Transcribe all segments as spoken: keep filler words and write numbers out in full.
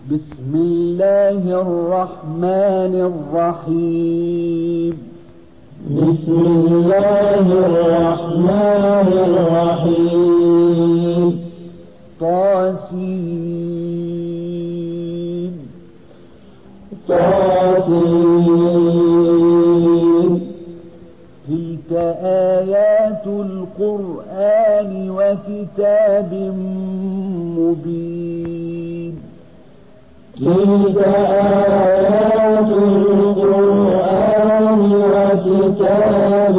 بسم الله الرحمن الرحيم. بسم الله الرحمن الرحيم. طاسين طاسين. تلك آيات القرآن وكتاب مبين. تلك آيات القرآن وكتاب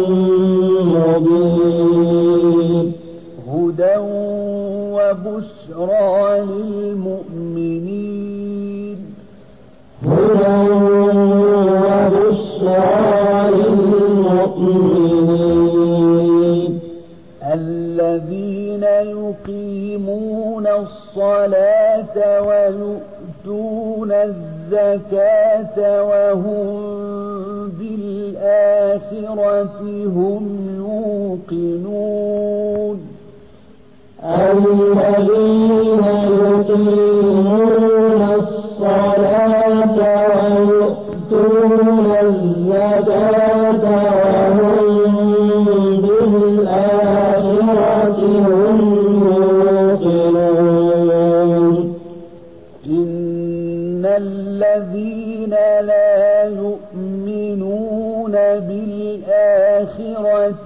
مبين. هدى وبشرى للمؤمنين. هدى وبشرى للمؤمنين. الذين يقيمون الصلاة ويؤتون الزكاة وهم بالآخرة هم يوقنون. الذين يقيمون الصلاة ويؤتون الزكاة وهم بالآخرة هم يوقنون. إن الذين لا يؤمنون بالآخرة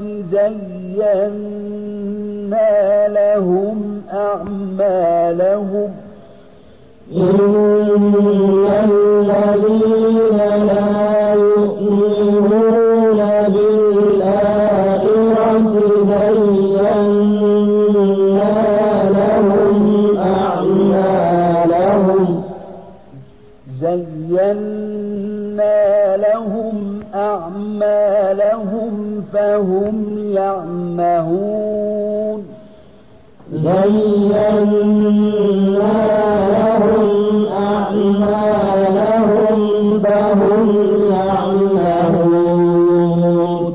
زينا لهم أعمالهم. إن الذين لا يؤمنون بالآخرة زينا لهم أعمالهم زينا لهم أعمالهم فهم يعمهون. زينا لهم أعمالهم فهم يعمهون.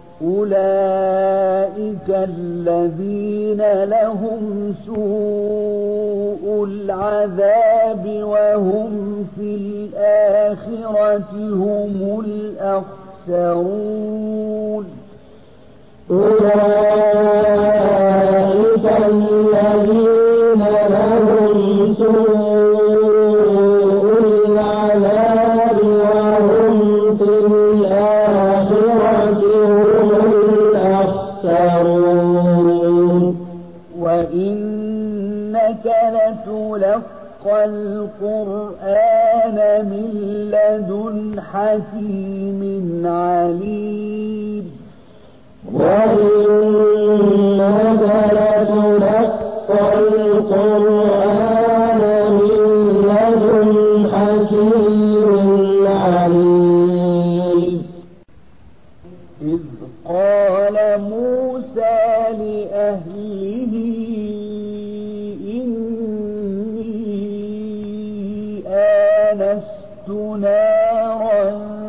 أولئك الذين لهم سوء العذاب وهم في الآخرة هم الأخسرون. أولئك الذين لهم سوء العذاب وهم في الآخرة هم الأخسرون. وإنك لتلقى القرآن من لدن حكيم عليم. وإنك لتلقى القرآن من لدن حكيم عليم. إذ قال موسى لأهله إني آنست نارا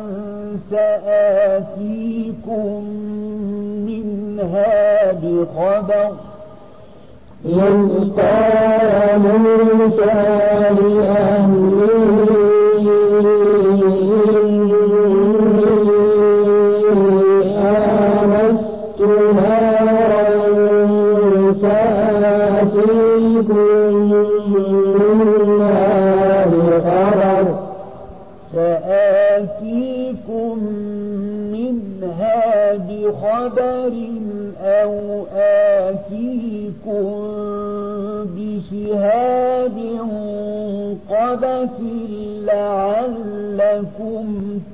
سآتيكم منها بخبر. إذ قال موسى لأهله آنست نارا سآتيكم منها بخبر سآتيكم منها بخبر أو آتيكم بشهاب قبس لعلكم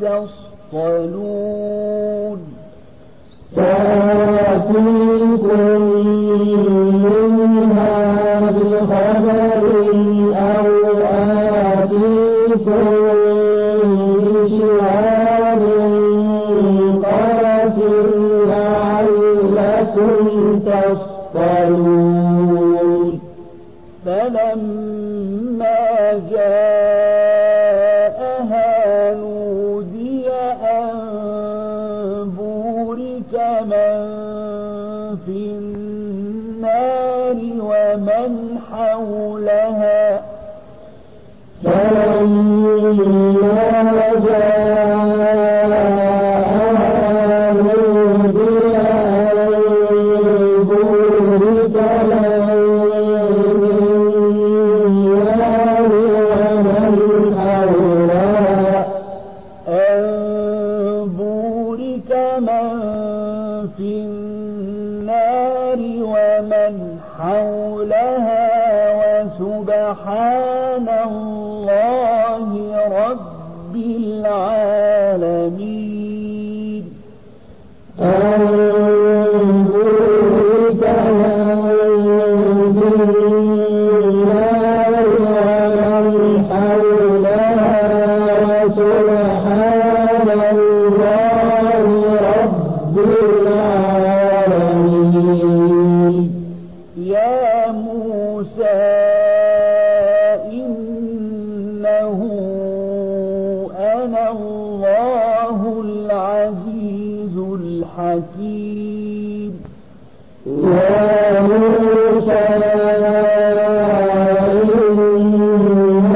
تصطلون. سآتيكم منها بخبر أو آتيكم بشهاب قبس لعلكم تصطلون. فلما جاءها نودي أن بورك من في النار ومن حولها سبحان الله رب العالمين. حكيم. يا موسى إنه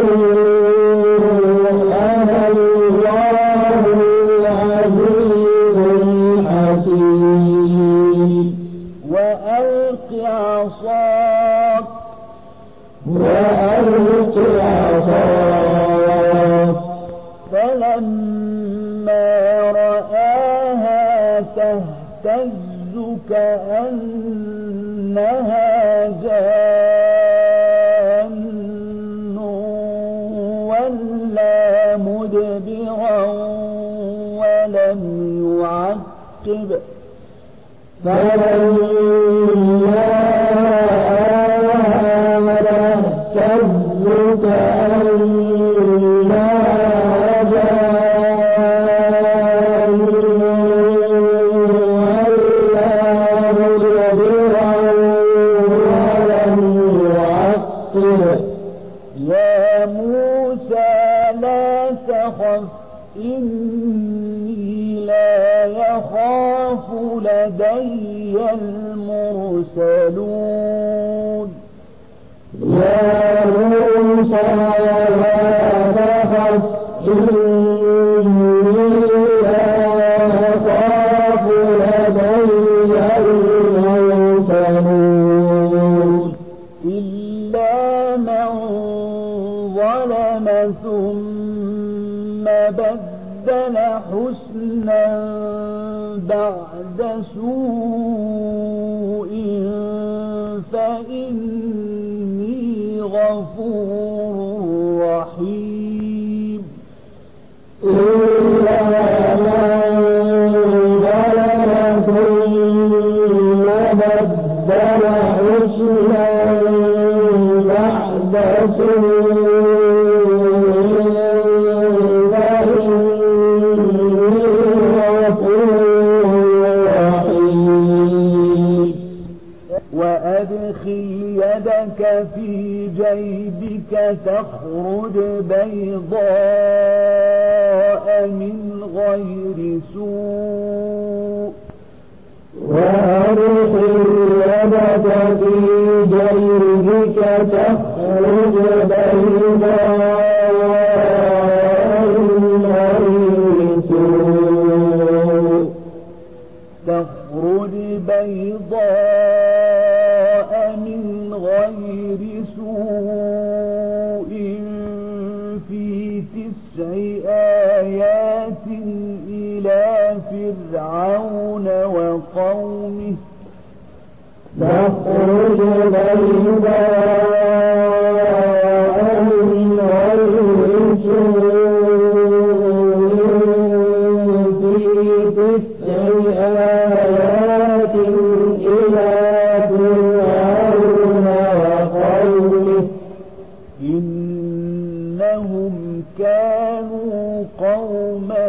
أنا الله العزيز الحكيم. وألق عصاك وألق عصاك فلما رآها تهتز كأنها جان ولا مدبرا ولم يعقب فلما رآها تهتز كأنها إني لا يخاف لدي المرسلون. يا موسى لا تخف إني لا يخاف لدي المرسلون. إلا من ظلم ثم بدل حسنا بعد سوء فإني غفور رحيم. إلا من ظلم ثم بدل حسنا بعد سوء وأدخل يدك في جيبك تخرج بيضاء من غير سوء وأدخل يدك في جيبك تخرج بيضاء من غير سوء تخرج بيضاء من غير سوء في تسع آيات إلى فرعون وقومه تخرج بيضاء من غير سوء في تسع آيات إلى فرعون وقومه إنهم كانوا قوما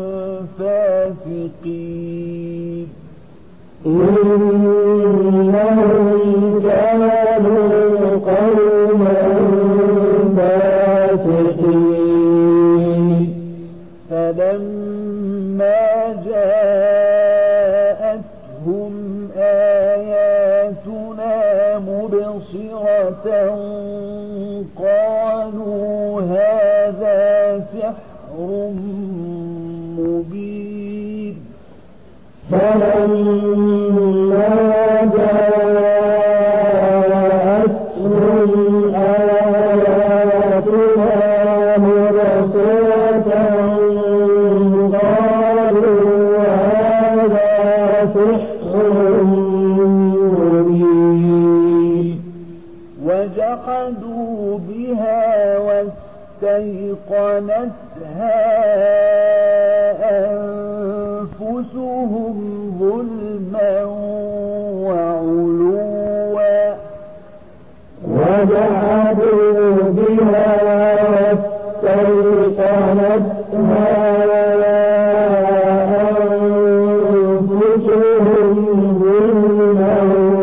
فاسقين. إنهم كانوا قوما فاسقين. فلما جاءتهم آياتنا مبصرة قالوا هذا سحر مبين. فلما جاءتهم آياتنا مبصرة قالوا هذا سحر مبين. وجحدوا بها استيقنتها أنفسهم ظلما وعلوا وجحدوا بها واستيقنتها أنفسهم ظلما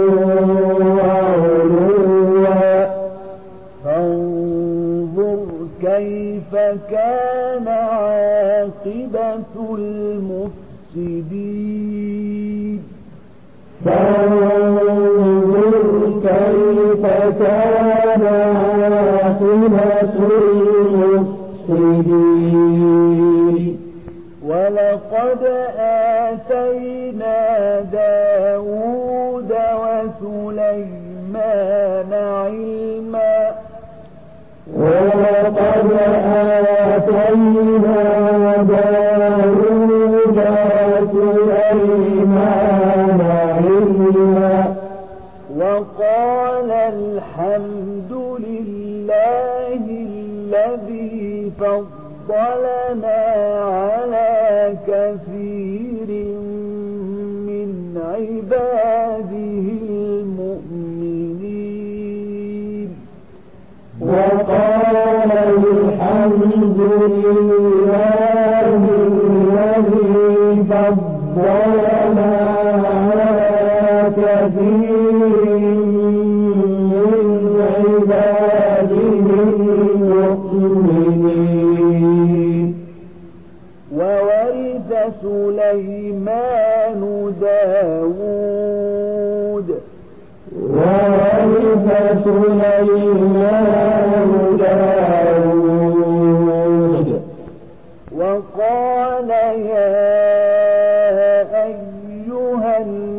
وعلوا فانظر كيف كان عاقبة المفسدين فانظر كيف كان عاقبة المفسدين ولقد آتينا داود وسليمان علما ولقد آتينا داود وسليمان علما وقال الحمد لله الذي فضلنا على كثير من عباده المؤمنين وقال الحمد لله الذي فضلنا على كثير من عباده المؤمنين وورث سليمان داود وورث سليمان داود وقال يا أيها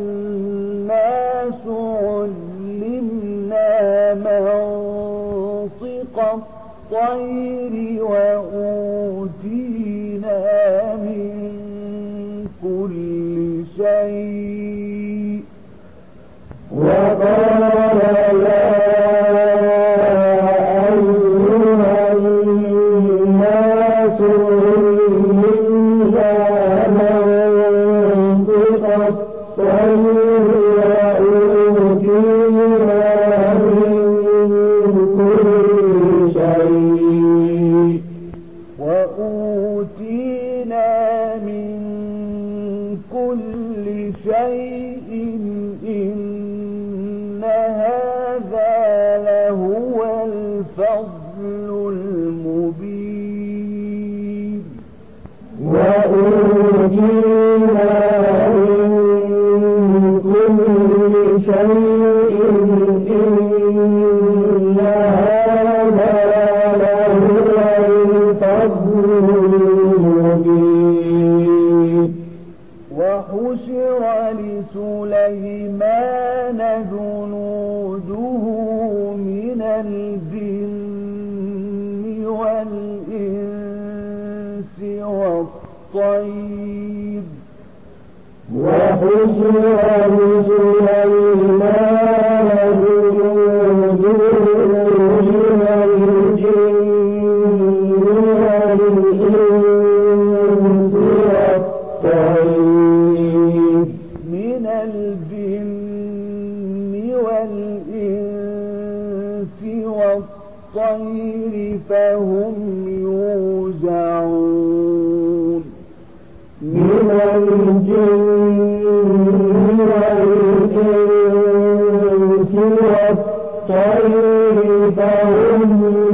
الناس علمنا منطق الطير وأوتينا من كل شيء وقال يا أيها الناس علمنا منطق الطير وأوتينا من كل شيء وأوتينا من كل شيء إن هذا لهو الفضل المبين وأوتينا من كل شيء إن هذا لهو الفضل المبين وحشر لسليمان جنوده من الجن والإنس والطير وحشر لسليمان جنوده من الجن والإنس والطير من الجن والإنس والطير فهم يوزعون من الجن والإنس والطير فهم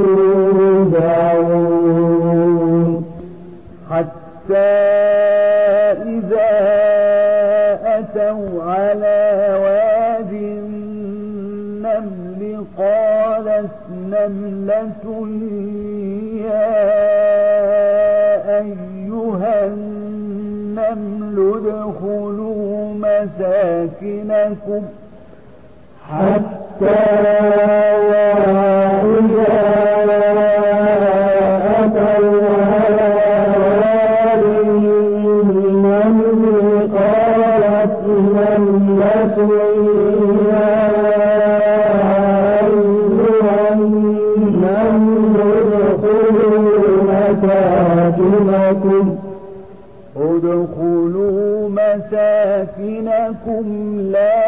يوزعون حتى إذا أتوا على واد النمل قالت نملة يا أيها النمل ادخلوا مساكنكم حتى إذا أتوا على واد النمل قالت نملة يا أيها النمل ادخلوا مساكنكم ادخلوا مساكنكم لا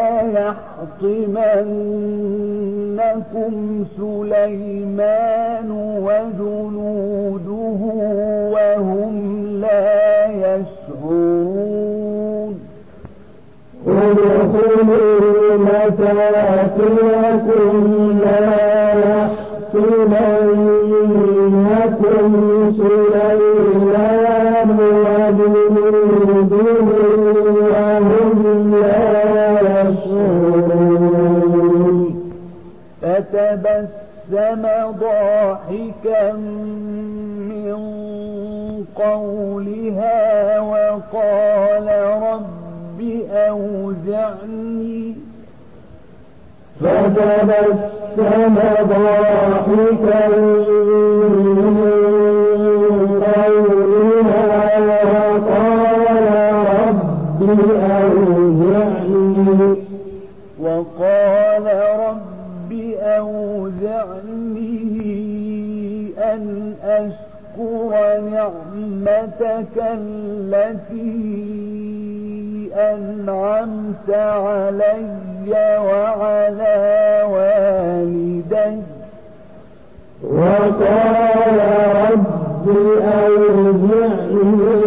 يحطمنكم سليمان وجنوده وهم لا يشعرون ادخلوا مساكنكم لا يحطمنكم سليمان وجنوده وهم لا يشعرون فتبسم ضاحكا من قولها وقال رب أوزعني فتبسم ضاحكا من قولها وقال رب أوزعني وقال رب أوزعني أن أشكر نعمتك التي أنعمت علي وعلى والدي وقال رب أوزعني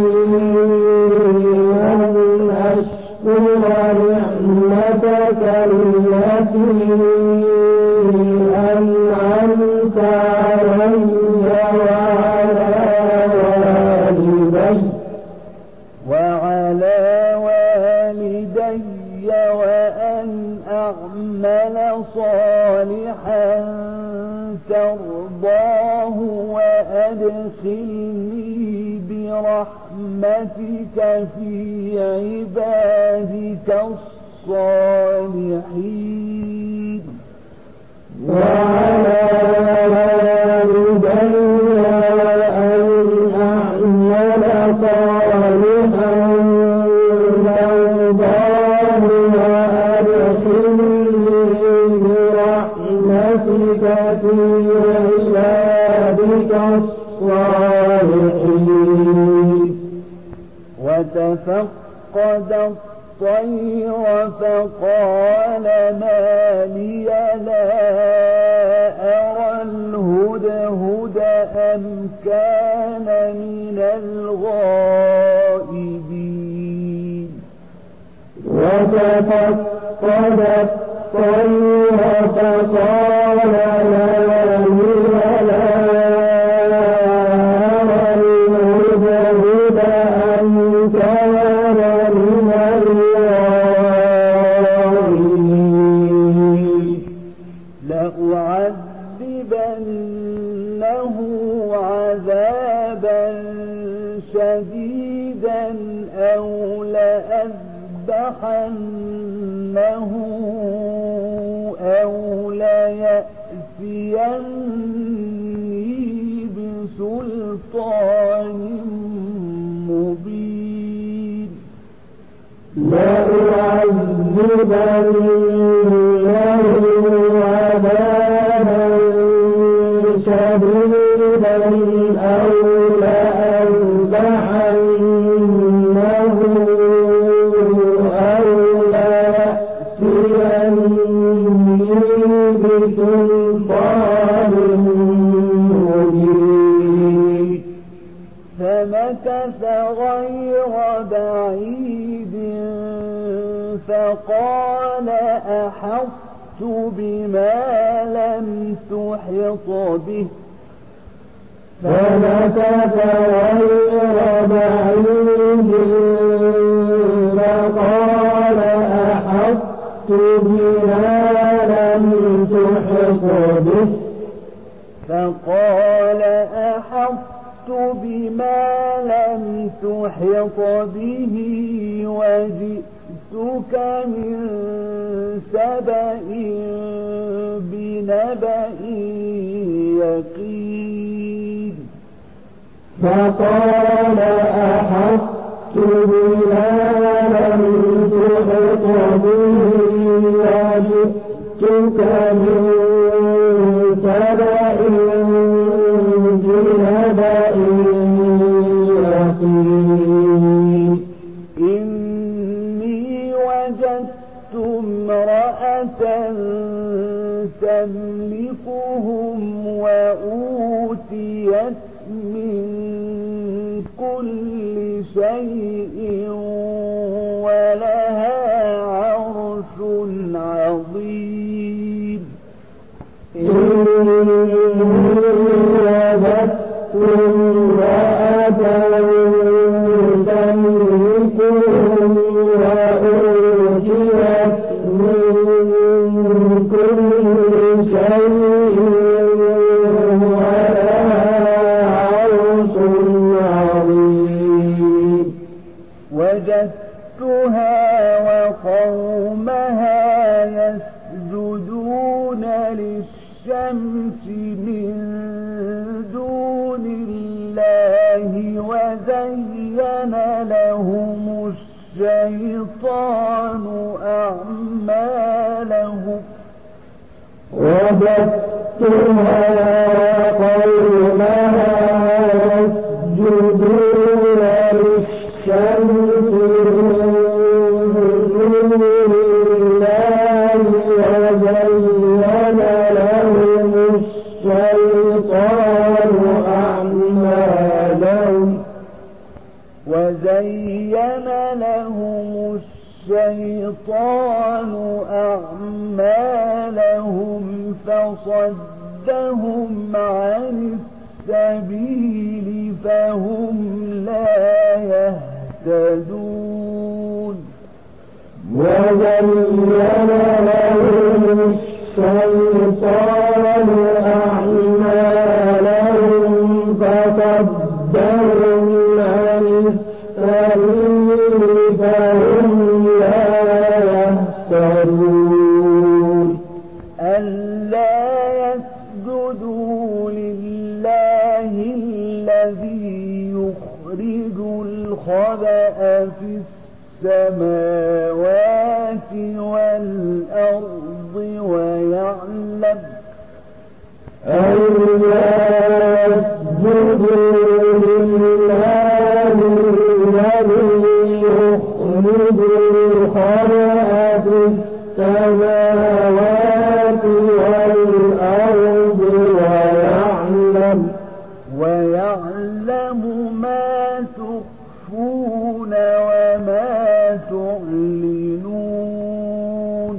أن أشكر نعمتك التي أنعمت علي وعلى والدي وعلى والدي وأن أعمل صالحا ترضاه وأدخلني برحمتك في عبادك الصالحين وعلى والدي وأن أعمل صالحا ترضاه وأدخلني برحمتك في عبادك الصالحين وتفقد الطير فقال ما لي لا أرى الهدهد أم كان من الغائبين وتفقد الطير فقال ما لي لا أرى الهدهد أم كان من الغائبين لأعذبنه عذابا شديدا أو لأذبحنه أو ليأتيني بسلطان مبين لأعذبنه عذابا شديدا أو لأذبحنه أو ليأتيني بسلطان مبين فمكث غير بعيد فقال أحطت بما لم تحط به فمكث غير بعيد فقال أحطت بما لم تحط به فقال أحطت بما لم تحط به وجئتك من سبأ بنبأ يقين فقال أحطت بما لم تحط به وجئتك من سبأ بنبأ أوتيت من كل شيء ولها عرش عظيم. وجدتها وقومها يسجدون للشمس من دون الله وزين لهم الشيطان أعمالهم. وجدتها وقومها يسجدون للشمس وزين لهم الشيطان أعمالهم فصدهم عن السبيل فهم لا يهتدون. وزين لهم الشيطان أعمالهم فصدهم عن السبيل فهم لا يهتدون. ألا يسجدوا لله الذي يخرج الخبأ في السماوات والأرض ويعلم ألا يسجدوا لله الذي يخرج الخبأ في السماوات والأرض ويعلم ويعلم ما تخفون وما تعلنون.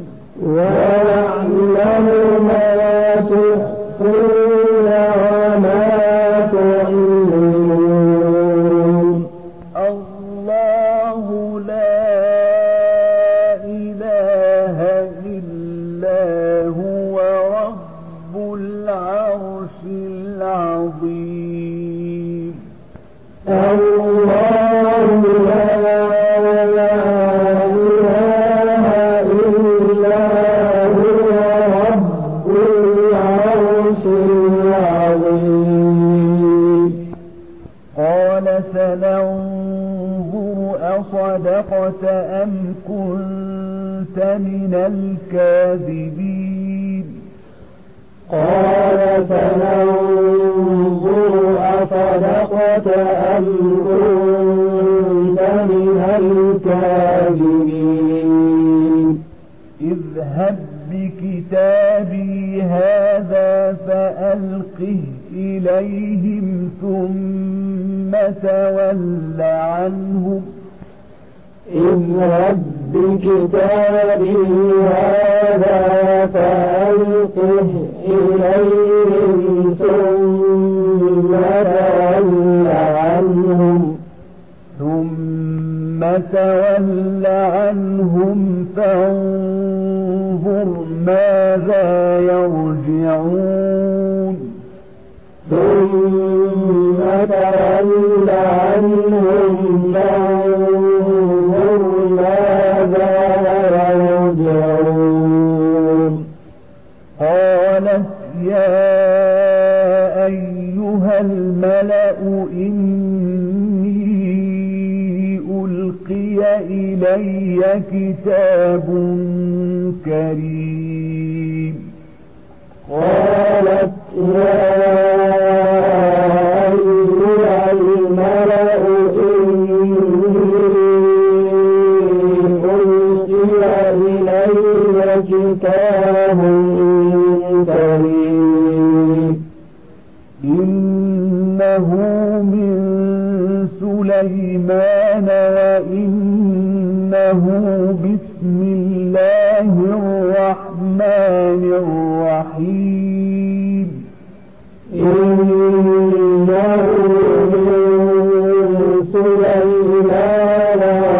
ويعلم ما تخفون وما تعلنون. الله لا إله إلا هو رب العرش العظيم. الله لا إله إلا هو رب العرش العظيم. قال سننظر أصدقت أم كنت من الكاذبين. قال سننظر أصدقت أم كنت من الكاذبين. اذهب بكتابي هذا فألقه إليهم ثم تول عنهم. اذهب بكتابي هذا فألقه إليهم ثم تول عنهم ثم تول عنهم فانظر ماذا يرجعون. ثم تول عنهم فانظر ماذا يرجعون. قالت يا أيها الملأ إني ألقي إلي كتاب كريم. قالت يا أيها الملأ إني ألقي إلي كتاب كريم. إنه إنه من سليمان وإنه بسم الله الرحمن الرحيم إنه من سليمان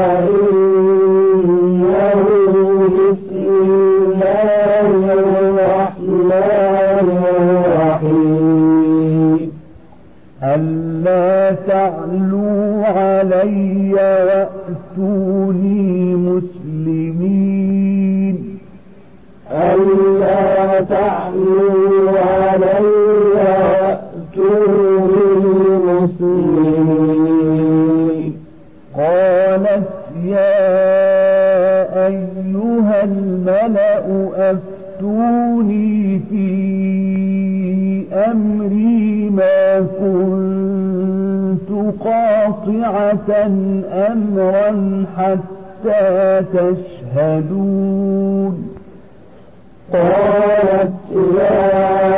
وإنه بسم الله الرحمن الرحيم ألا تعلوا علي وأتوني مسلمين ألا تعلوا علي وأتوني مسلمين قالت يا أيها الملأ أفتوني في أمري ما كنت قاطعة أمرا حتى تشهدون قالت يا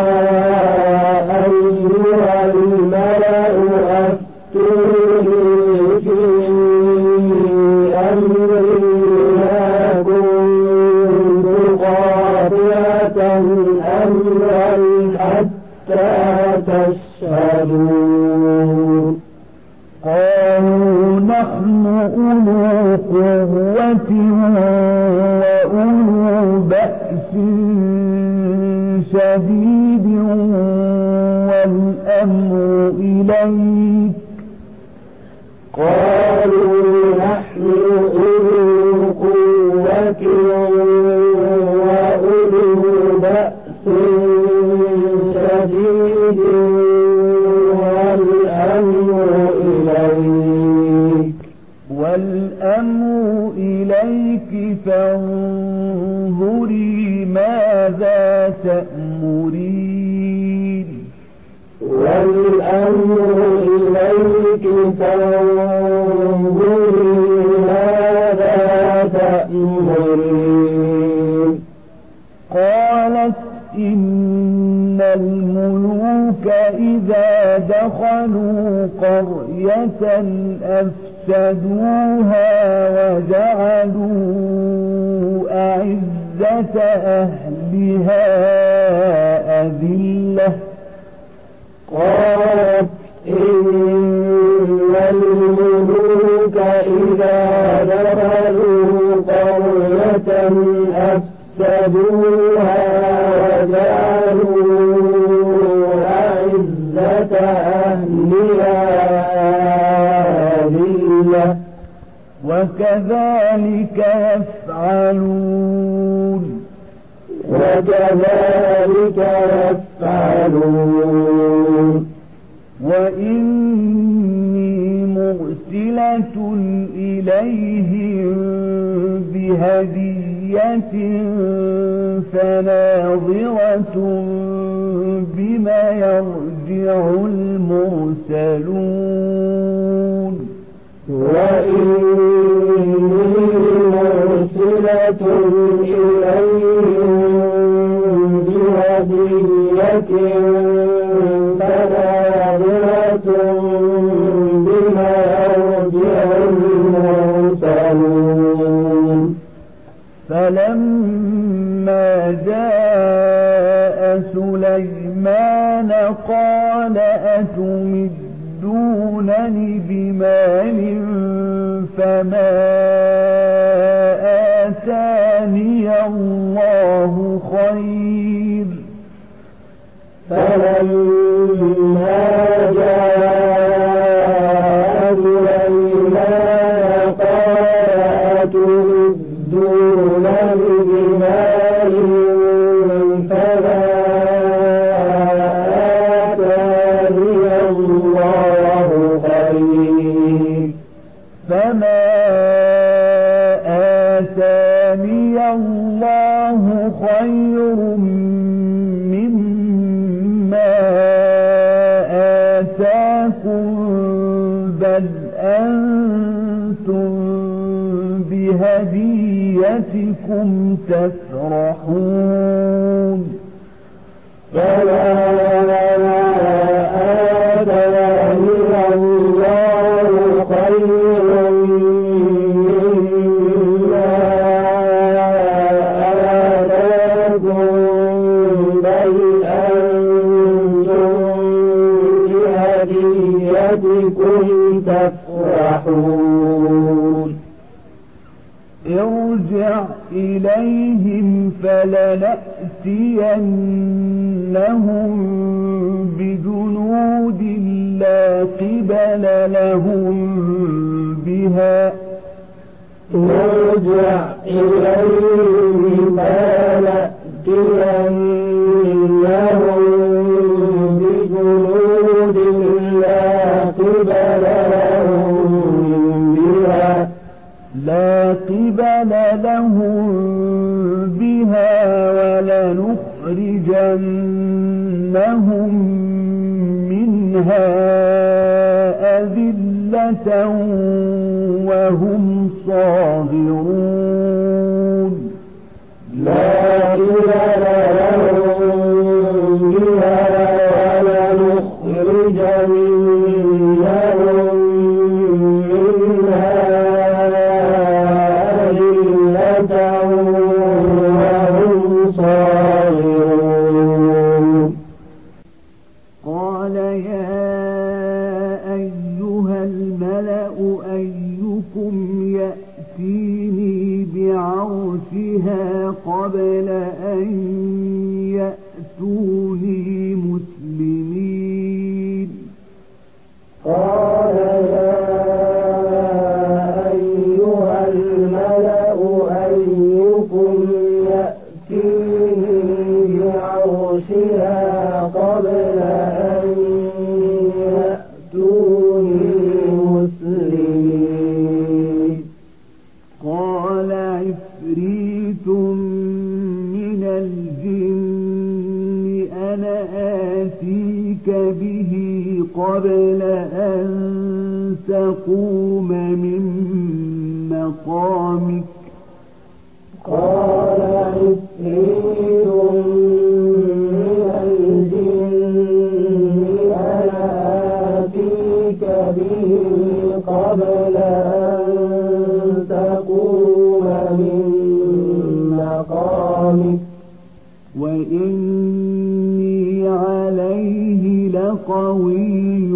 أيها الملأ أفتوني في أمري ما كنت قاطعة أمرا حتى تشهدون قالوا نحن أولو قوة وأولو بأس شديد والأمر إليك قالوا نحن أولو قوة وأولو بأس شديد والأمر إليك والأمر إليك فانظري ماذا تأمرين والأمر إليك فانظري ماذا تأمرين قالت إن الملوك إذا دخلوا قرية أفسدوها وجعلوا أعزة أهلها أذلة قالت إن الملوك إذا دخلوا قرية أفسدوها وجعلوا أعزة أهلها أذلة وكذلك يفعلون وكذلك يفعلون وإني مرسلة إليهم بهدية فناظرة بما يرجع المرسلون وإني مرسلة إليهم بهدية فناظرة بما يرجع المرسلون فلما جاء سليمان قال أتمدونني بمال فما آتاني الله خير فلما جاء سليمان قال أتمدونني بمال فما آتاني الله خير فما آتاني الله خير مما آتاكم بل أنتم بهديتكم تفرحون فما آتاني ذريتكم تفرحون ارجع إليهم فلنأتينهم بجنود لا قبل لهم بها ارجع إليهم فلنأتينهم بجنود لا قبل لهم بها لا قبل لهم بها ولنخرجنهم منها أذلة وهم صاغرون لا قبل لهم بها ولنخرجنهم منها أذلة وهم صاغرون قال يا أيها الملأ أيكم يأتيني بعرشها قبل أن يأتوني مسلمين قال يا أيها الملأ أيكم يأتيني بعرشها قبل أن يأتوني مسلمين قال عفريت من الجن أنا آتيك به قبل أن تقوم من مقامك قال عفريت من الجن أنا آتيك به قبل أن تقوم من مقامك وإني عليه لقوي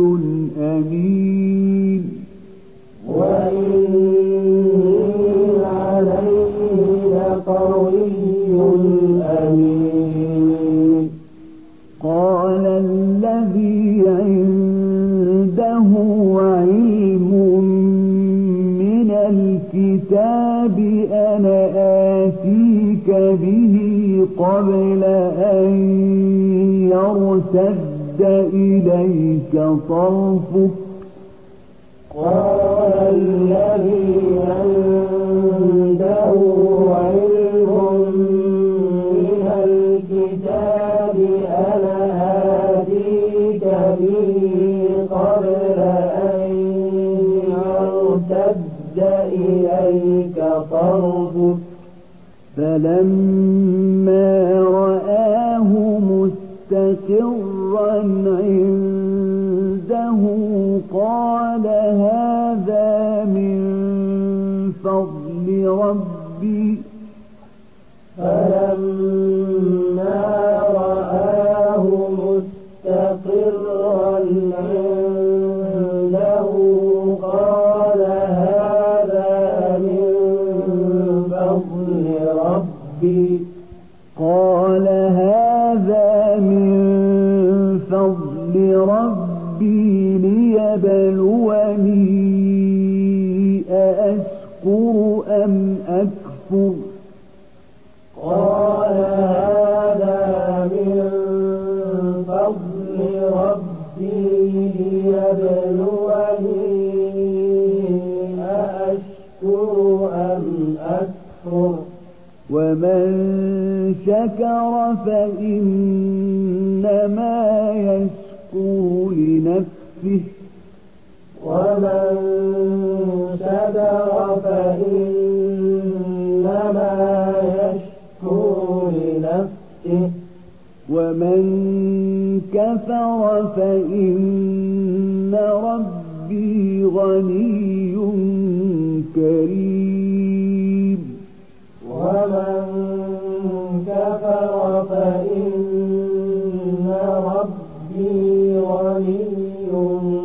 أمين وإني عليه لقوي أمين قال الذي عنده علم من الكتاب أنا آتيك به قبل أن يرتد إليك طرفك قال الذي عنده علم من الكتاب أنا آتيك به قبل أن يرتد إليك طرفك فلما رآه مستقرا عنده قال هذا من فضل ربي فلما رآه مستقرا عنده قال هذا من فضل ربي قال هذا من فضل ربي ليبلوني أأشكر أم أكفر قال هذا من فضل ربي ليبلوني أأشكر أم أكفر ومن شكر فإنما يشكر لنفسه ومن شكر فإنما يشكر لنفسه ومن كفر فإن ربي غني كريم ومن كفر فإن ربي غني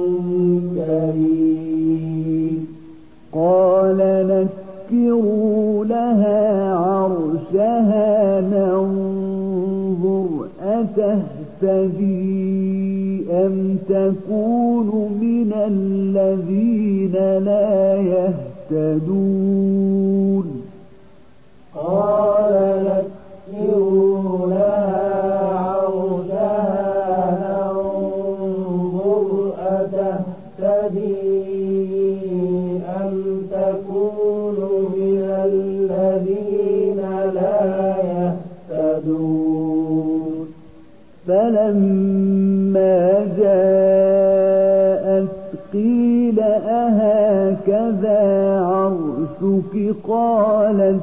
تكون من الذين لا يهتدون قال نكروا لها عرشها ننظر أتهتدي أم تكون من الذين لا يهتدون فلما جاءت قيل أهكذا عرشك قالت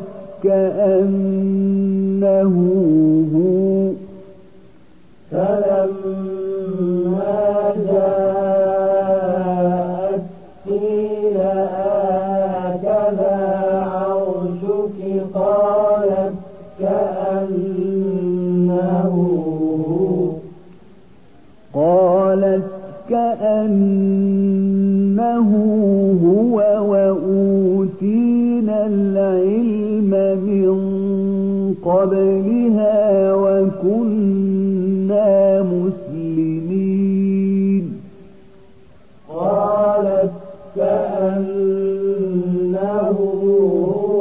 كأنه هو فلما جاءت قيل هكذا عرشك قالت كأنه قالت كأنه هو وأوتينا العلم من قبلها وكنا مسلمين قالت كأنه هو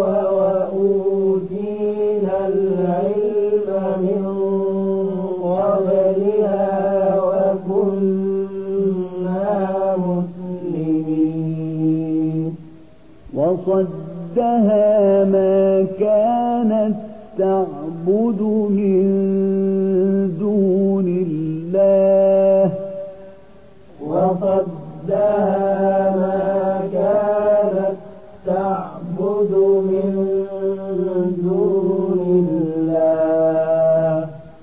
وأوتينا العلم من قبلها وكنا مسلمين وصدها ما كانت تعبد من دون الله وصدها ما كانت تعبد من دون الله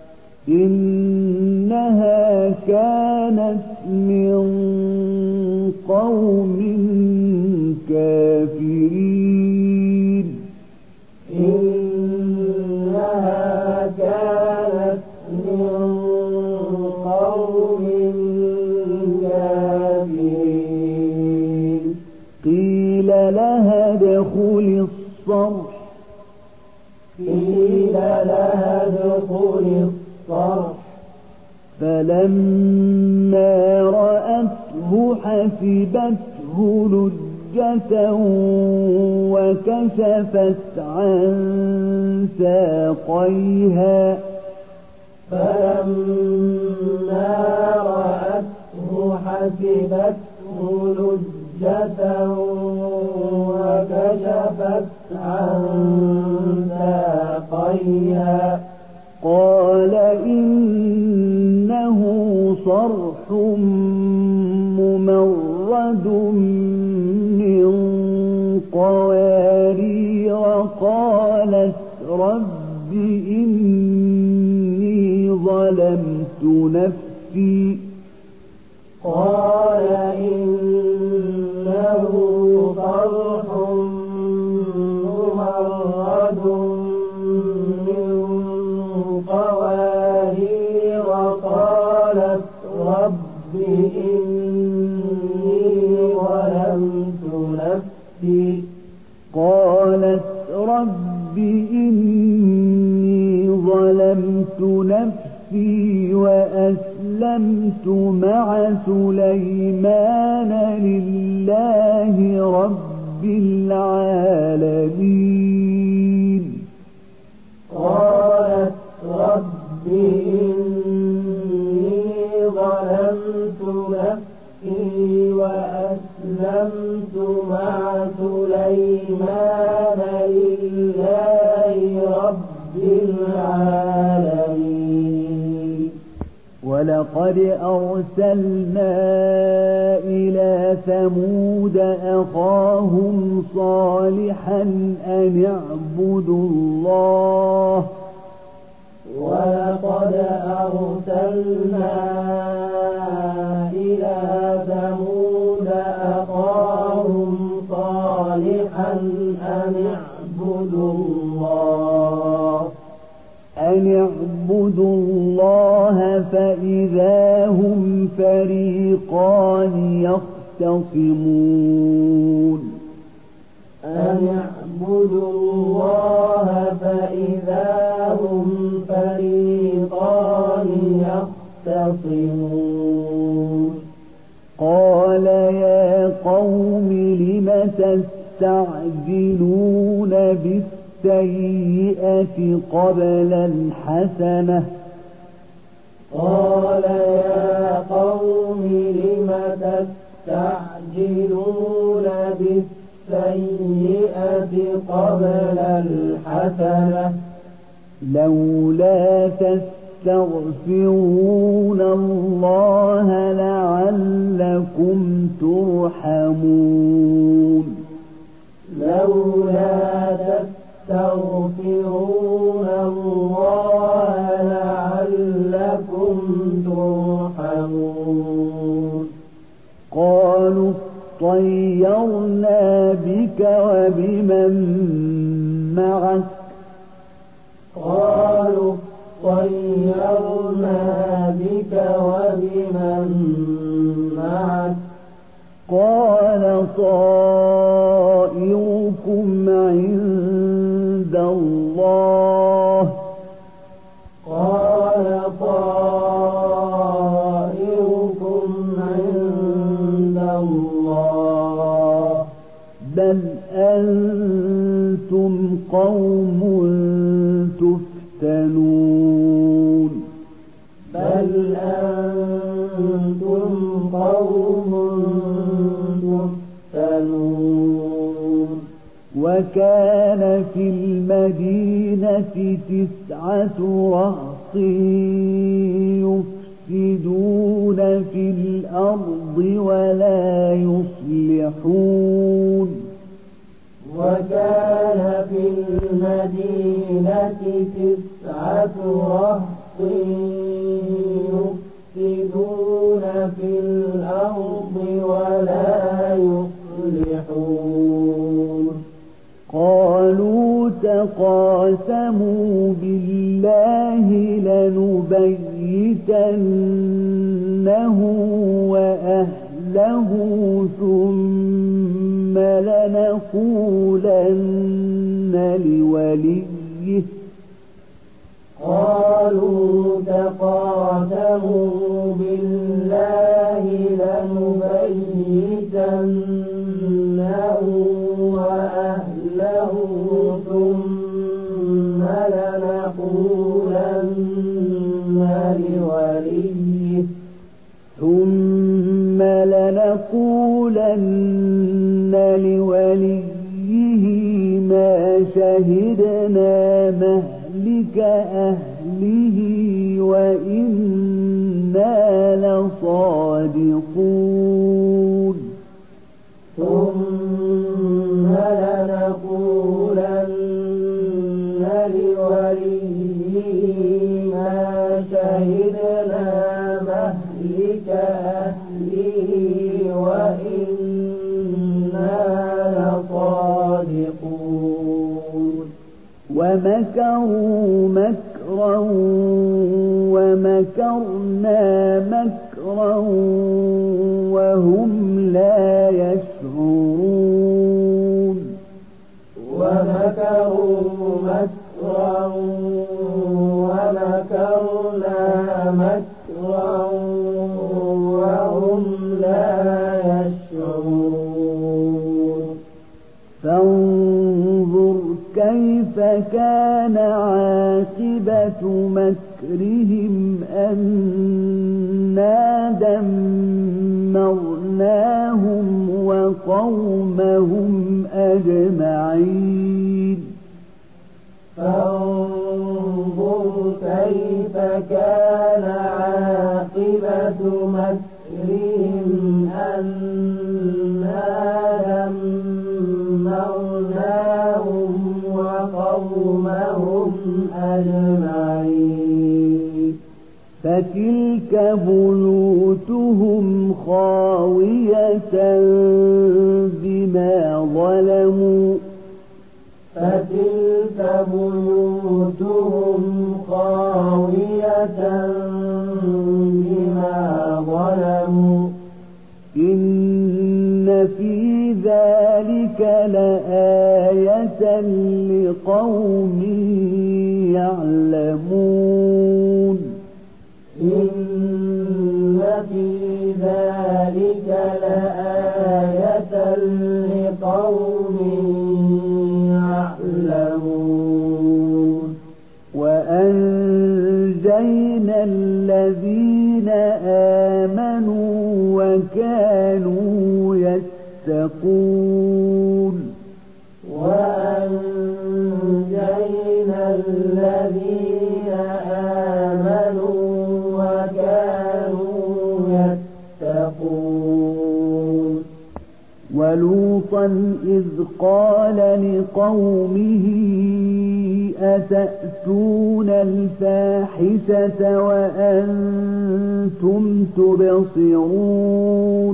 إنها كانت من قوم كافرين إنها كانت من قوم كافرين قيل لها ادخل الصرح قيل لها ادخل الصرح فلما رأته حسبته لجة وكشفت عن ساقيها فلما رأته حسبته لجة وكشفت عن ساقيها قال إنه صرح ممرد من قوارير قالت رب إني ظلمت نفسي قال إنه صرح ممرد من قوارير قالت رب إني ظلمت نفسي قالت رب إني ظلمت نفسي وأسلمت مع سليمان لله رب العالمين قالت رب إني ظلمت نفسي وأسلمت مع سليمان لله رب العالمين ولقد أرسلنا إلى ثمود أخاهم صالحا أن اعبدوا الله ولقد أرسلنا إلى ثمود أخاهم صالحا أن اعبدوا الله أن اعبدوا الله فإذا هم فريقان يختصمون أن اعبدوا الله فإذا هم فريقان يختصمون قال يا قوم لم تستعجلون بالسيئة قبل الحسنة قال يا قوم لم تستعجلون بالسيئة قبل الحسنة لولا تستغفرون الله لعلكم ترحمون لولا تستغفرون الله لعلكم ترحمون قالوا طيرنا بك وبمن معك قالوا طيرنا بك وبمن معك قال طائركم عند الله قال طائركم عند الله بل أنتم قوم تفتنون بل أنتم قوم تفتنون وكان في المدينة تسعة رهط يفسدون في الأرض ولا يصلحون وكان في المدينة تسعة رهط يفسدون في الأرض ولا يصلحون قالوا تقاسموا بالله لنبيتنه وأهله ثم لنقولن لوليه قالوا تقاسموا بالله لنبيتنه وأهله ثم لنقولن لوليه ثم لنقولن لوليه ما شهدنا مهلك أهله وإنا لصادقون ثم لنقولن لوليه ما شهدنا مهلك أهله وإنا لصادقون ومكروا مكرا ومكرنا مكرا وهم لا يشعرون ومكروا مكرا ومكرنا مكرا وهم لا يشعرون فانظر كيف كان عاقبة مكرهم أنا دمرناهم وقومهم أجمعين فانظر كيف كان عاقبة مكرهم أنا دمرناهم وقومهم أجمعين فتلك بيوتهم خاوية بما ظلموا فتلك بيوتهم خاوية بما ظلموا إن في ذلك لآية لقوم يعلمون إن في ذلك لآية لقوم يعلمون وأنجينا الذين آمنوا وكانوا يتقون وأنجينا الذين آمنوا وكانوا يتقون ولوطا إذ قال لقومه أتأتون الفاحشة وأنتم تبصرون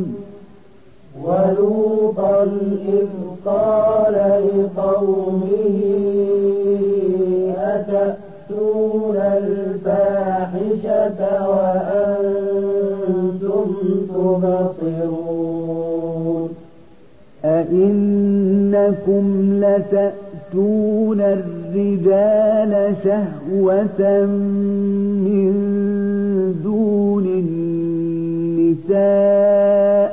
ولوطا إذ قال لقومه أتأتون الفاحشة وأنتم تبصرون أئنكم لتأتون الرجال شهوة من دون النساء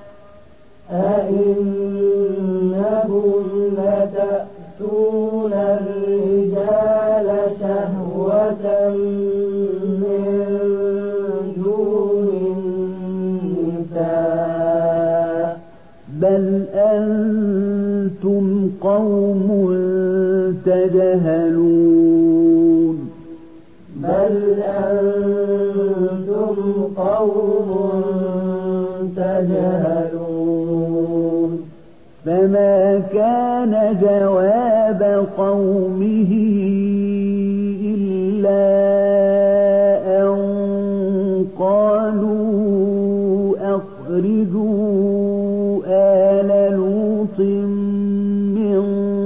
أئنكم لتأتون الرجال شهوة من دون النساء بل أنتم قوم تجهلون بل أنتم قوم تجهلون فما كان جواب قومه إلا أن قالوا أخرجوا آل لوط من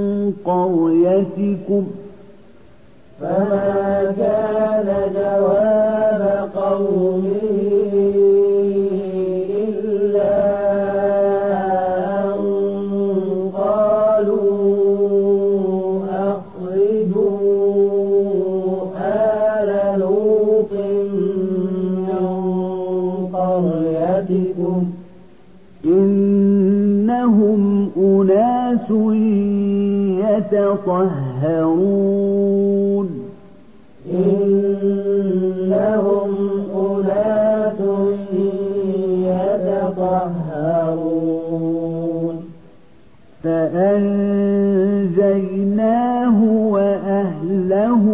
قريتكم فما كان جواب قومه إلا أن قالوا أخرجوا آل لوط من قريتكم إنهم أناس يتطهرون إنهم أناس يتطهرون فأنجيناه وأهله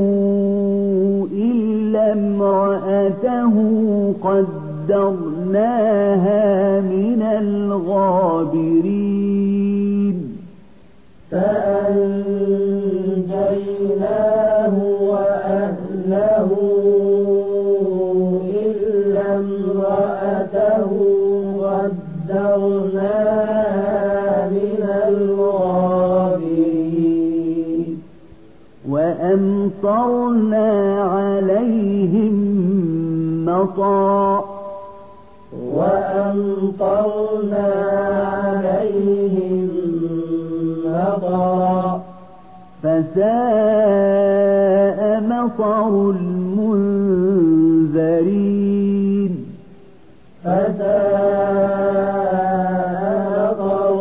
إلا امرأته قدرناها من الغابرين فأنجيناه وأهله إلا امرأته قدرناها من الغابرين وأمطرنا عليهم مطرا وأمطرنا عليهم مطرا فساء مطر المنذرين فساء مطر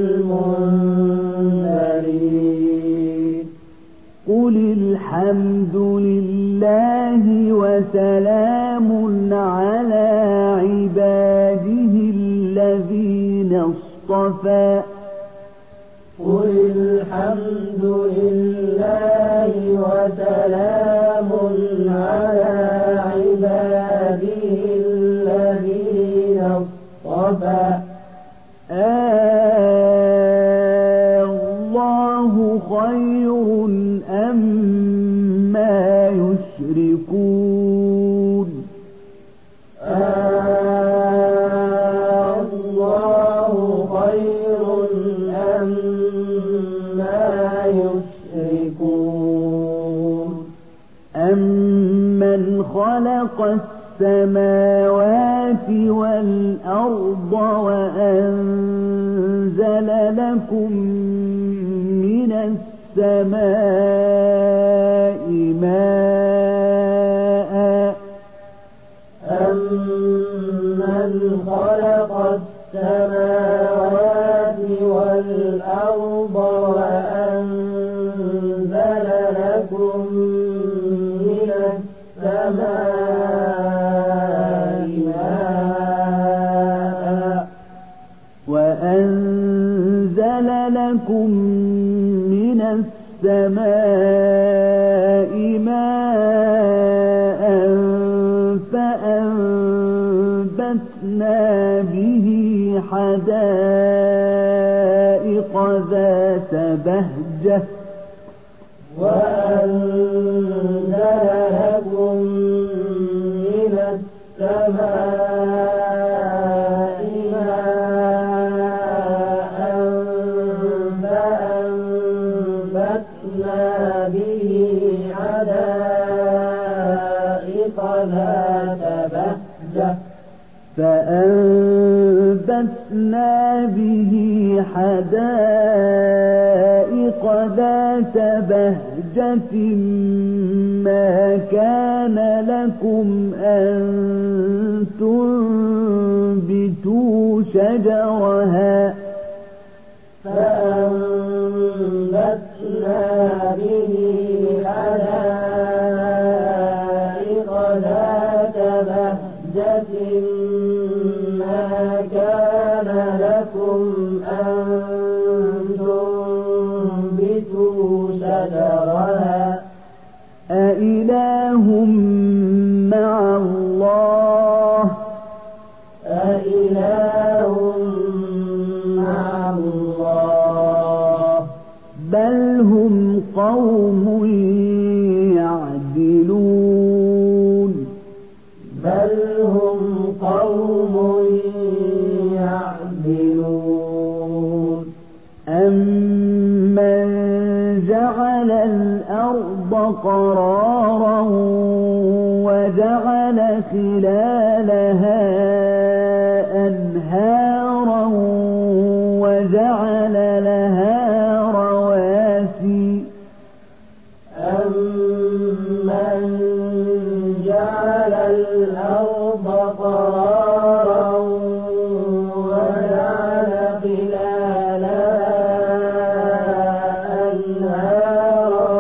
المنذرين قل الحمد لله وسلام على عباده الذين اصطفى قل الحمد لله وسلام على عباده الذين اصطفى الله خير أما يشركون الله خير أما يشركون أمن خلق السماوات والأرض وأنزل لكم من السماء ماء أمن خلق السماوات والأرض وأنزل لكم من السماء ماء وأنزل لكم من السماء ماء فأنبتنا به حدائق ذات بهجة وأنزل لكم من السماء ماء فأنبتنا به حدائق ذات بهجة فأنبتنا به حدائق ذات بهجة ما كان لكم أن تنبتوا شجرها فأنبتنا به حدائق ذات بهجة ما كان لكم أن تنبتوا شجرها أإله مع الله أإله مع الله بل هم قوم يعدلون بل هم قوم يعدلون أمن جعل الأرض قرارا وجعل خلالها أنهارا وجعل لها رواسي أمن جعل الأرض قرارا وجعل خلالها أنهارا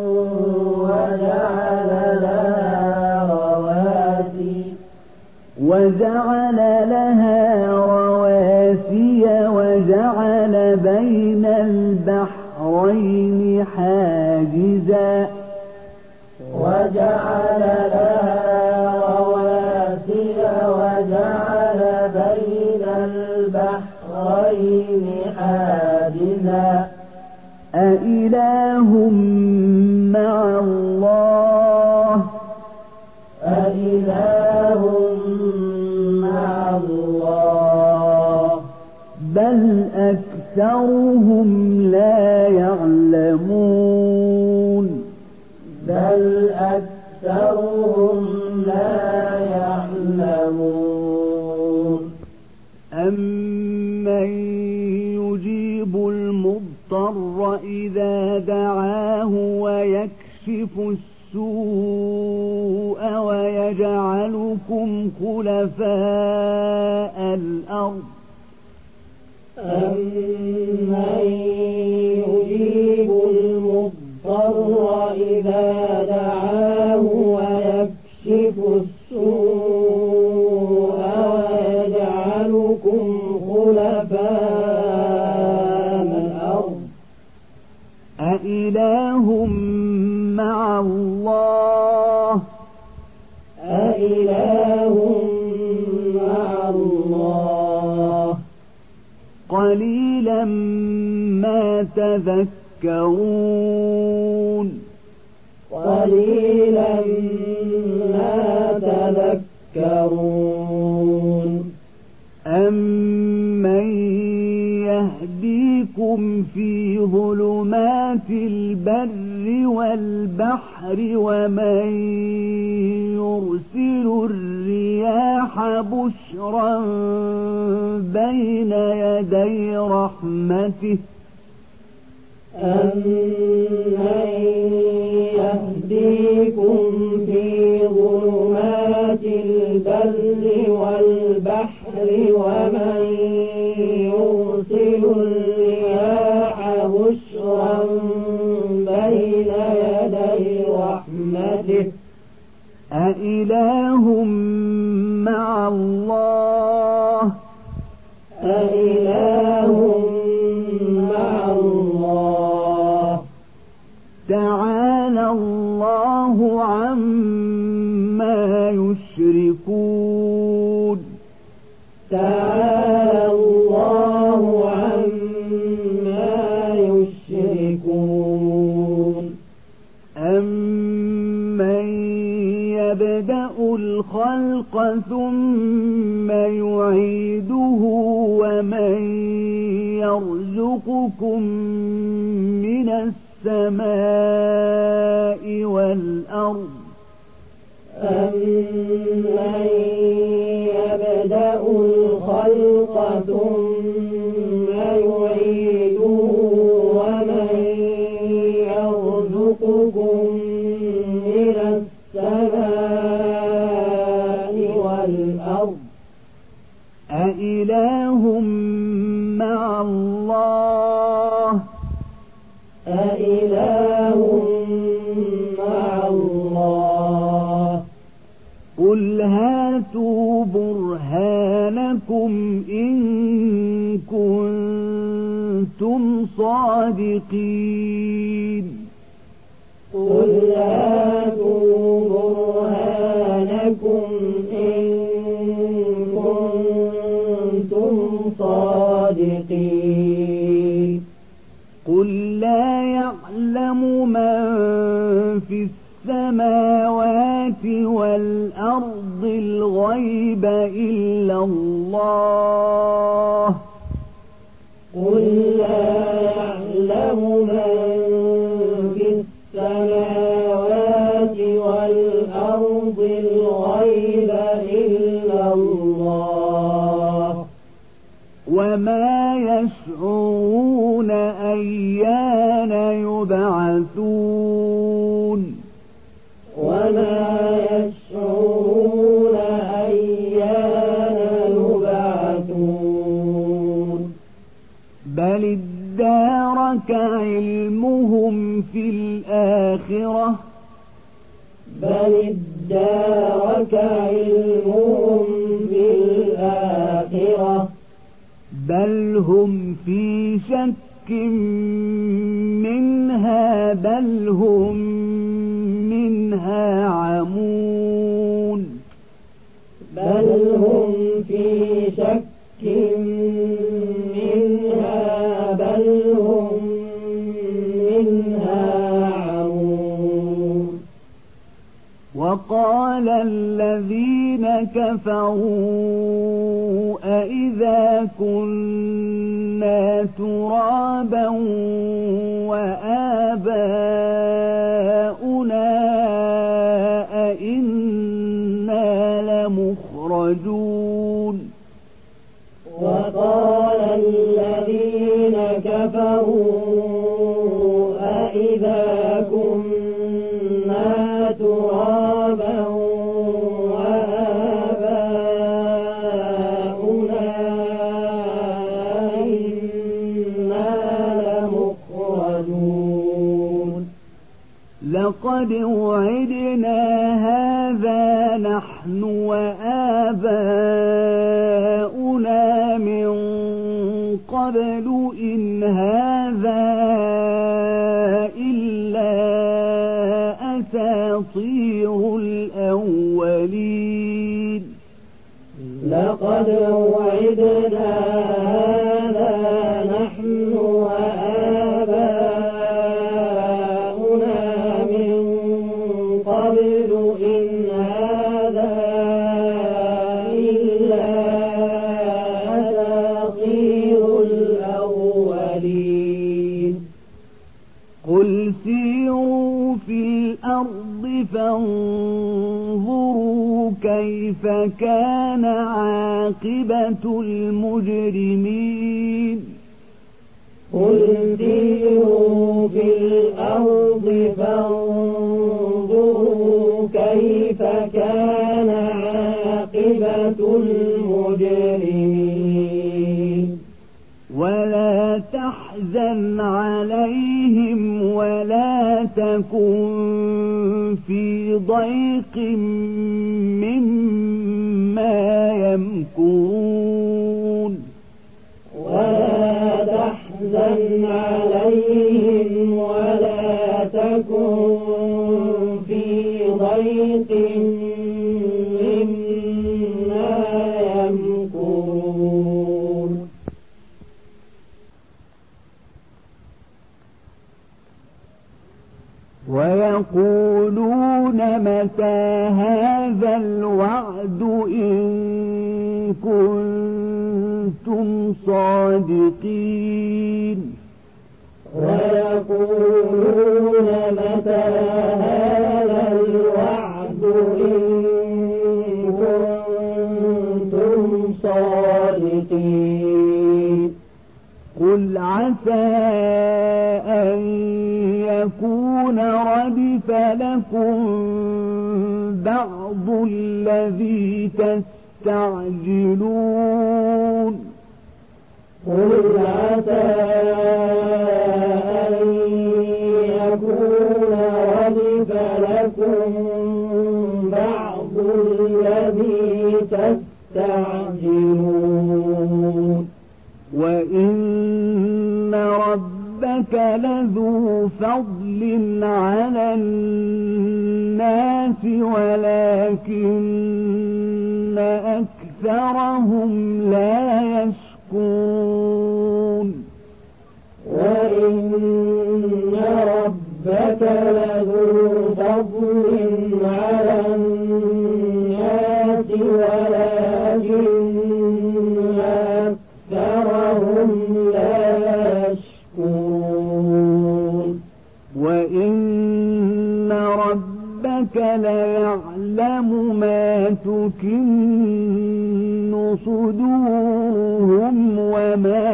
وجعل لها رواسي وجعل لها رواسي وجعل بين البحرين حاجزا وجعل لها رواسي وجعل بين البحرين حاجزا أإله مع الله أإله مع الله بل أكثرهم لا يعلمون بل أكثرهم لا يعلمون أمن يجيب المضطر إذا دعاه ويكشف السوء ويجعلكم خلفاء الأرض أمن يجيب المضطر إذا دعاه ويكشف السوء ويجعلكم خلفاء الأرض أإله مع الله أإله مع الله قليلا ما تذكرون قليلا ما تذكرون أمن يهديكم في ظلمات البر والبحر ومن يرسل الرياح بشرا بين يدي رحمته أمن يهديكم في ظلمات البر والبحر ومن يرزقكم من السماء والأرض أَمَّن يَبْدَأُ الْخَلْقَ ثُمَّ يُعِيدُهُ وَمَن يَرْزُقكُم مِّنَ السَّمَاءِ وَالْأَرْضِ أَإِلَٰهٌ مَّعَ اللَّهِ أَإِلَٰهٌ مَّعَ اللَّهِ قُلْ هَاتُوا بُرْهَانَكُمْ إِن كُنتُمْ صَادِقِينَ قُلْ هَاتُوا بُرْهَانَكُمْ إِن كُنتُمْ صَادِقِينَ قُل لا يَعْلَمُ مَن فِي السَّمَاوَاتِ وَالْأَرْضِ الْغَيْبَ إِلَّا اللَّهُ قُل لَّا يَعْلَمُ مَن فِي السَّمَاوَاتِ وَالْأَرْضِ الْغَيْبَ إِلَّا اللَّهُ وَمَا يَشْعُرُونَ أَيَّانَ يُبْعَثُونَ وَمَا يَشْعُرُونَ أَيَّانَ يُبْعَثُونَ بَلِ ادَّارَكَ عِلْمُهُمْ فِي الْآخِرَةِ بَلِ ادَّارَكَ عِلْمُهُمْ فِي الْآخِرَةِ بَلْ هُمْ فِي شَكٍّ مِّنْهَا بَلْ هُمْ مِنْهَا عَمُونَ بَلْ هُمْ فِي شَكٍّ مِّنْهَا بَلْ هُمْ مِنْهَا عَمُونَ وَقَالَ الَّذِينَ كَفَرُوا أَإِذَا كُنَّا تُرَابًا وَآبَاؤُنَا أَإِنَّا لَمُخْرَجُونَ وَقَالَ الَّذِينَ كَفَرُوا أَإِذَا كُنَّا تُرَابًا وَآبَاؤُنَا أَإِنَّا لَمُخْرَجُونَ لَقَدْ وُعِدْنَا هَٰذَا نَحْنُ وَآبَاؤُنَا مِن قَبْلُ إِنْ هَٰذَا إِلَّا أَسَاطِيرُ الْأَوَّلِينَ لَقَدْ وُعِدْنَا هَٰذَا نَحْنُ وَآبَاؤُنَا مِن قَبْلُ إِنْ هَٰذَا إِلَّا أَسَاطِيرُ الْأَوَّلِينَ قُلْ سِيرُوا فِي الْأَرْضِ فَانظُرُوا كَيْفَ كَانَ عَاقِبَةُ الْمُجْرِمِينَ قُلْ سِيرُوا فِي الْأَرْضِ فَانظُرُوا كَيْفَ كَانَ عَاقِبَةُ الْمُجْرِمِينَ وَلَا تَحْزَنْ عَلَيْهِمْ وَلَا تَكُنْ فِي ضَيْقٍ مِّمَّا يَمْكُرُونَ وَلَا تَحْزَنْ عَلَيْهِمْ وَلَا تَكُنْ فِي ضَيْقٍ مِّمَّا يَمْكُرُونَ وَيَقُولُونَ مَتَىٰ هَٰذَا الْوَعْدُ إِن كُنتُمْ كنتم صادقين ويقولون متى هذا الوعد إن كنتم صادقين قل عسى أن يكون ردف لكم بعض الذي تستعجلون قل عسى أن يكون ردف لكم بعض الذي تستعجلون وإن ربك لذو فضل على الناس ولكن أكثرهم لا يشكرون وإن ربك لذو فضل على الناس ولكن أكثرهم لا يشكرون وإن ربك ليعلم ما تكن صدورهم وما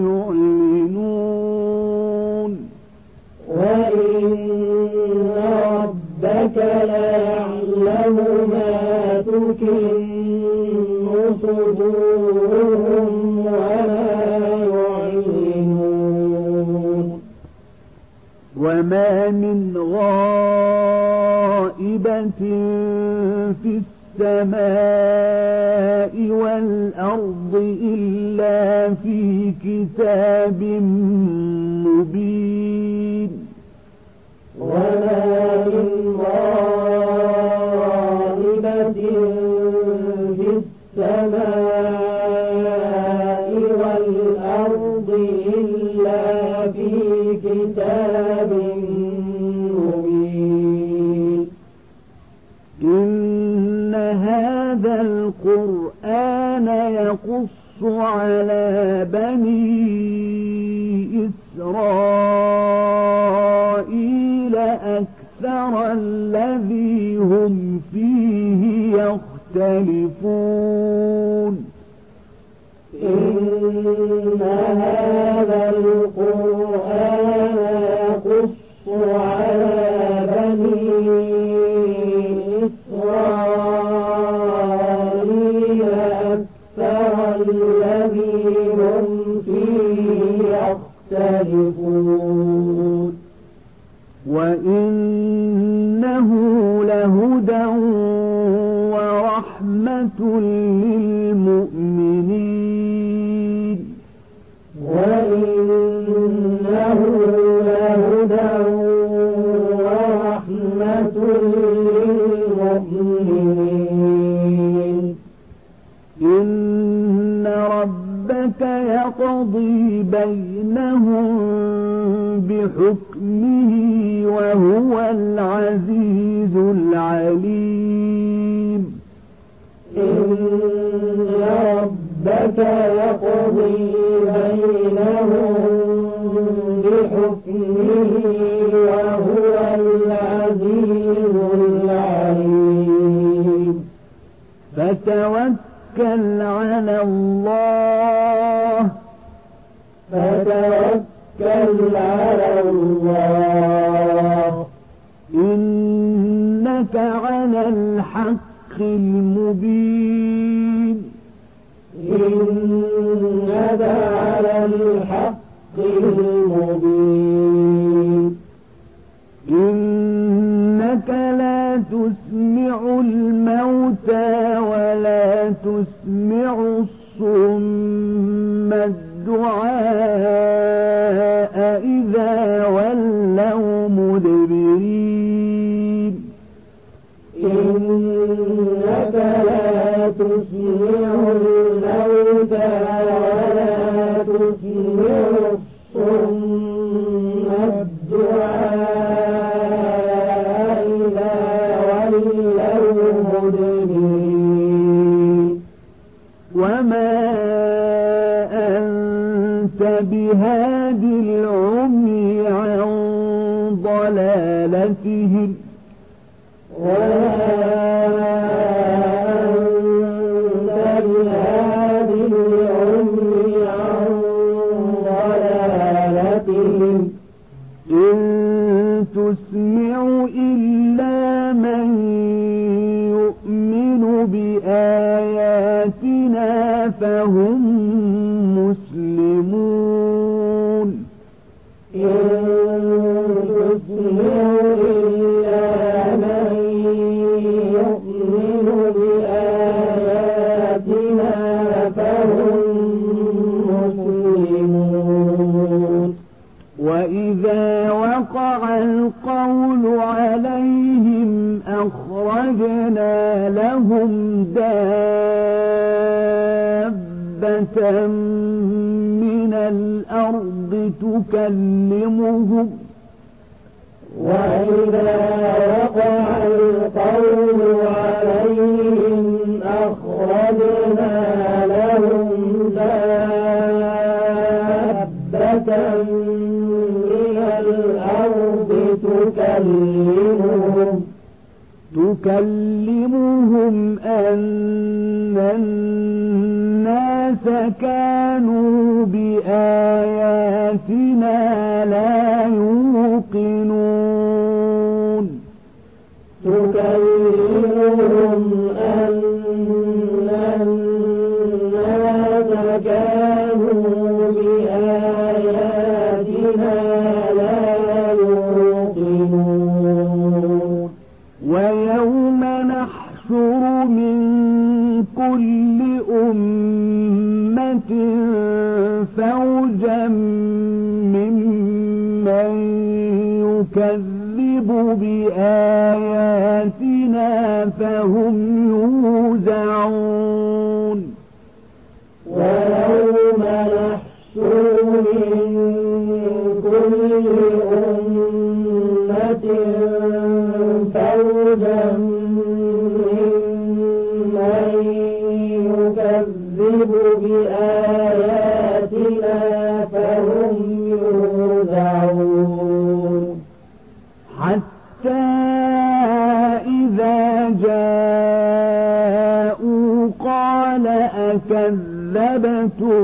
يعلنون وإن ربك ليعلم ما تكن صدورهم وما يعلنون وما من غائبة في السماء والأرض إلا في كتاب مبين وما من غائبة في السماء والأرض إلا في كتاب مبين إن هذا القرآن يقص على بني إسرائيل أكثر الذي هم فيه يختلفون إن هذا القرآن يقص على بني إسرائيل أكثر الذي هم فيه يختلفون وإنه لهدى ورحمة للمؤمنين وإنه لهدى ورحمة للمؤمنين إن ربك يقضي بينهم بحكمه وهو العزيز العليم إن ربك يقضي بينهم بحكمه وهو العزيز العليم فتوكل على الله فتوكل على الله إنك على الحق المبين إنك على الحق المبين إنك لا تسمع الموتى ولا تسمع الصم الدعاء إذا ولوا مدبرين إنك لا تسمع الموتى ولا تسمع الصم الدعاء إذا ولوا مدبرين وما أنت بهاد العمي عن ضلالتهم وما أنت بهاد العمي عن ضلالتهم إن تسمع إلا من يؤمن بآياتنا فهم مسلمون إن تسمع إلا من يؤمن بآياتنا فهم مسلمون وإذا وقع القول عليهم أخرجنا لهم دابة من الأرض تكلمهم وإذا وقع القول عليهم أخرجنا لهم دابة من الأرض تكلمهم تكلمهم أن الناس كانوا بآياتنا لا يوقنون تكلمهم أن الناس كانوا بآياتنا لا يوقنون ويوم نحشر من كل أمة فوجا ممن يكذب بآياتنا فهم يوزعون ويوم نحشر من كل أمة فوجا ممن يكذب بآياتنا فهم يوزعون حتى إذا جاءوا قال أكذبتم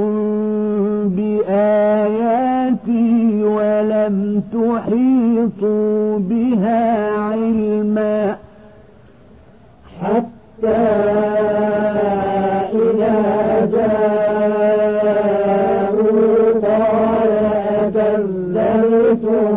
بآياتي ولم تحيطوا بها علما حتى إذا جاءوا قال أكذبتم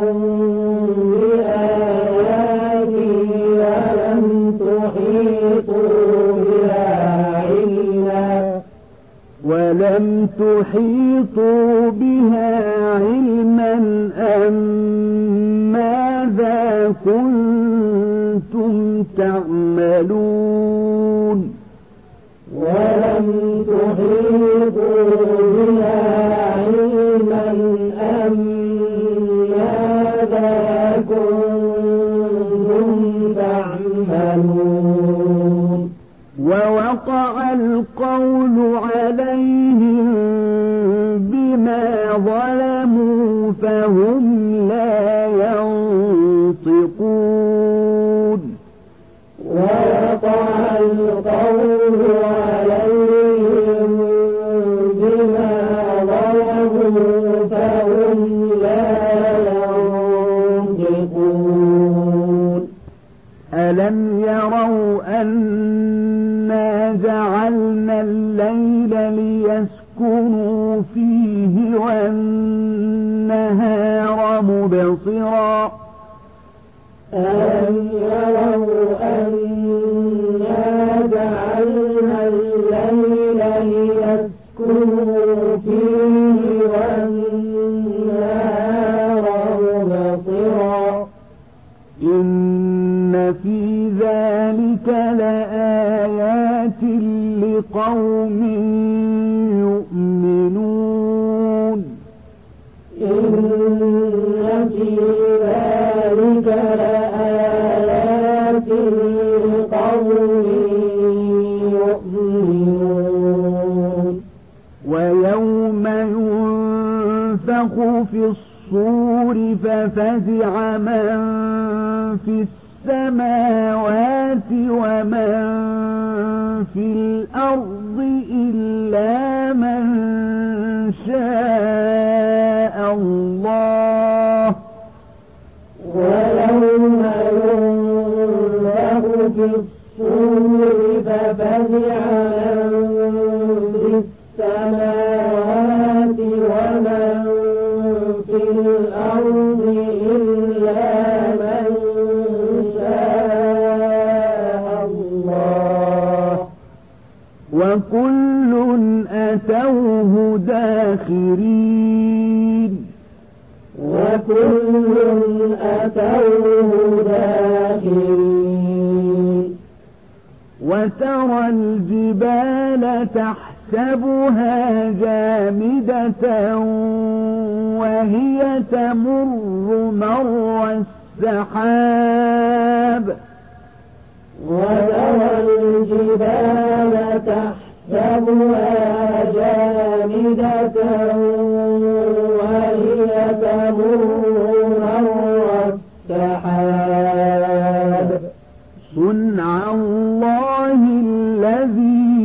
بآياتي ولم تحيطوا بها علما ولم تحيطوا بها علما أم ماذا كنتم تعملون ولم تحيطوا بها علما أم ماذا كنتم تعملون ووقع القول عليهم بما ظلموا فهم لا ينطقون ووقع القول عليهم بما ظلموا فهم لا ينطقون ألم يروا أنا جعلنا الليل ليسكنوا فيه والنهار مبصرا ألم يروا أنا جعلنا الليل ليسكنوا فيه والنهار مبصرا إن في ذلك لآيات لقوم يؤمنون إن في ذلك لآيات ونفخ في الصور ففزع من في السماوات ومن في الأرض إلا من شاء الله ويوم ينفخ في الصور ففزع من في السماوات ومن في الأرض إلا من شاء الله وكل أتوه داخرين وكل أتوه داخرين وترى الجبال تحسبها جامدة وهي تمر مر السحاب وترى الجبال تحسبها جامدة وهي تمر مر السحاب صنع الله الذي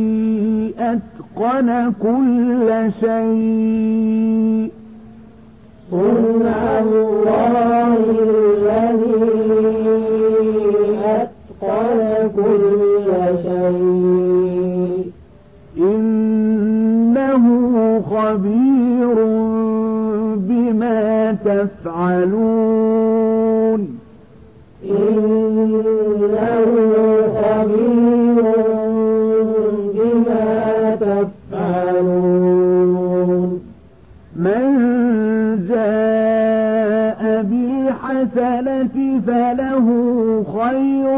أتقن كل شيء صنع الله الذي أتقن كل شيء إنه خبير بما تفعلون إنه خبير بما تفعلون من جاء بالحسنة فله خير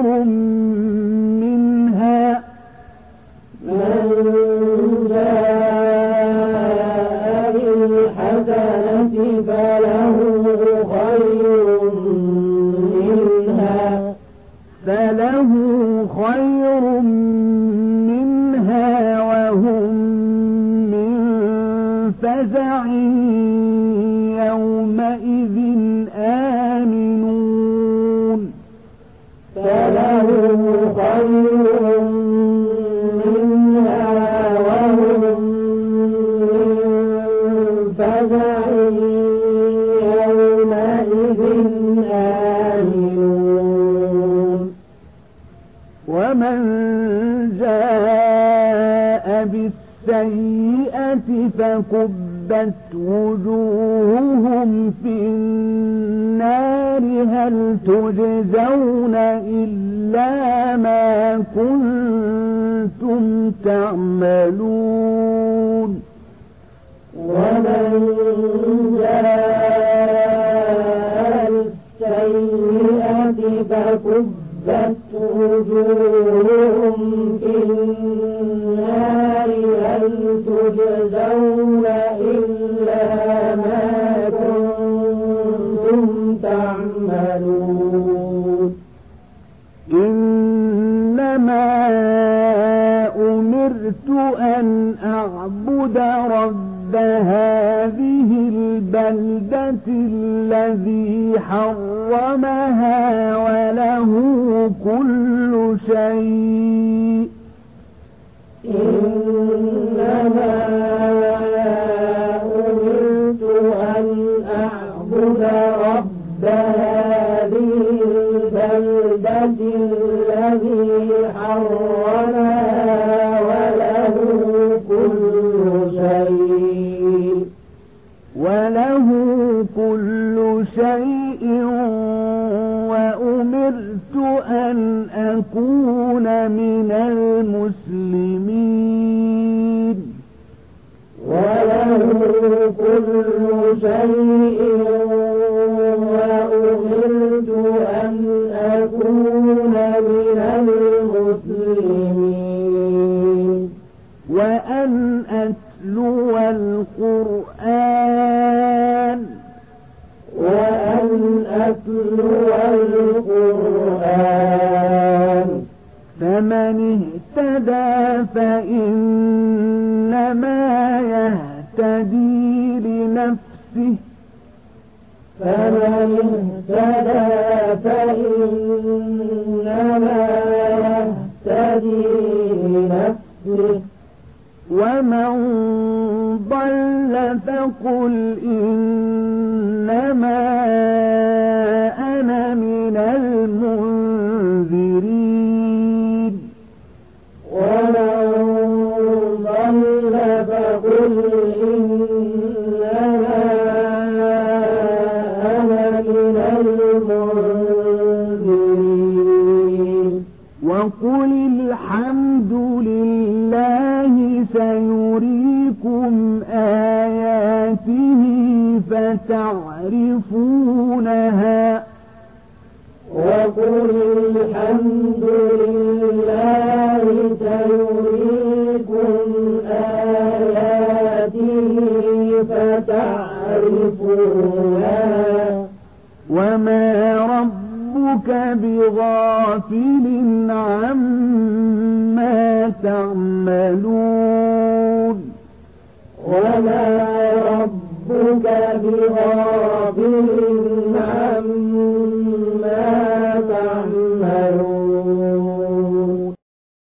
منها من جاء بالحسنة فله خير منها فله خير منها وهم من فزع يومئذ آمنون فله خير منها وهم من فزع يومئذ آمنون ومن جاء بالسيئة فكبت وجوههم في النار هل تجزون إلا ما كنتم تعملون ومن جاء بالسيئة فكبت وجوههم في النار هل تجزون إلا ما كنتم تعملون إنما أمرت أن أعبد رب هذه البلدة الذي حرمها وله كل شيء إنما أمرت أن أعبد رب هذه البلدة الذي حرمها وله كل شيء وله كل شيء وأمرت أن أكون من المسلمين وله كل شيء وأمرت أن أكون من المسلمين وأن أتلو القرآن وأن أتلو القرآن فمن اهتدى فإنما يهتدي لنفسه لنفسه فمن اهتدى فإنما يهتدي لنفسه ومن ضل فقل إنما أنا من المنذرين ومن ضل فقل إنما أنا من المنذرين وقل الحمد لله سيريكم آياته فتعرفونها وقل الحمد لله سيريكم آياته فتعرفونها وما ربك بغافل عما تعملون وما ربك بغافل عما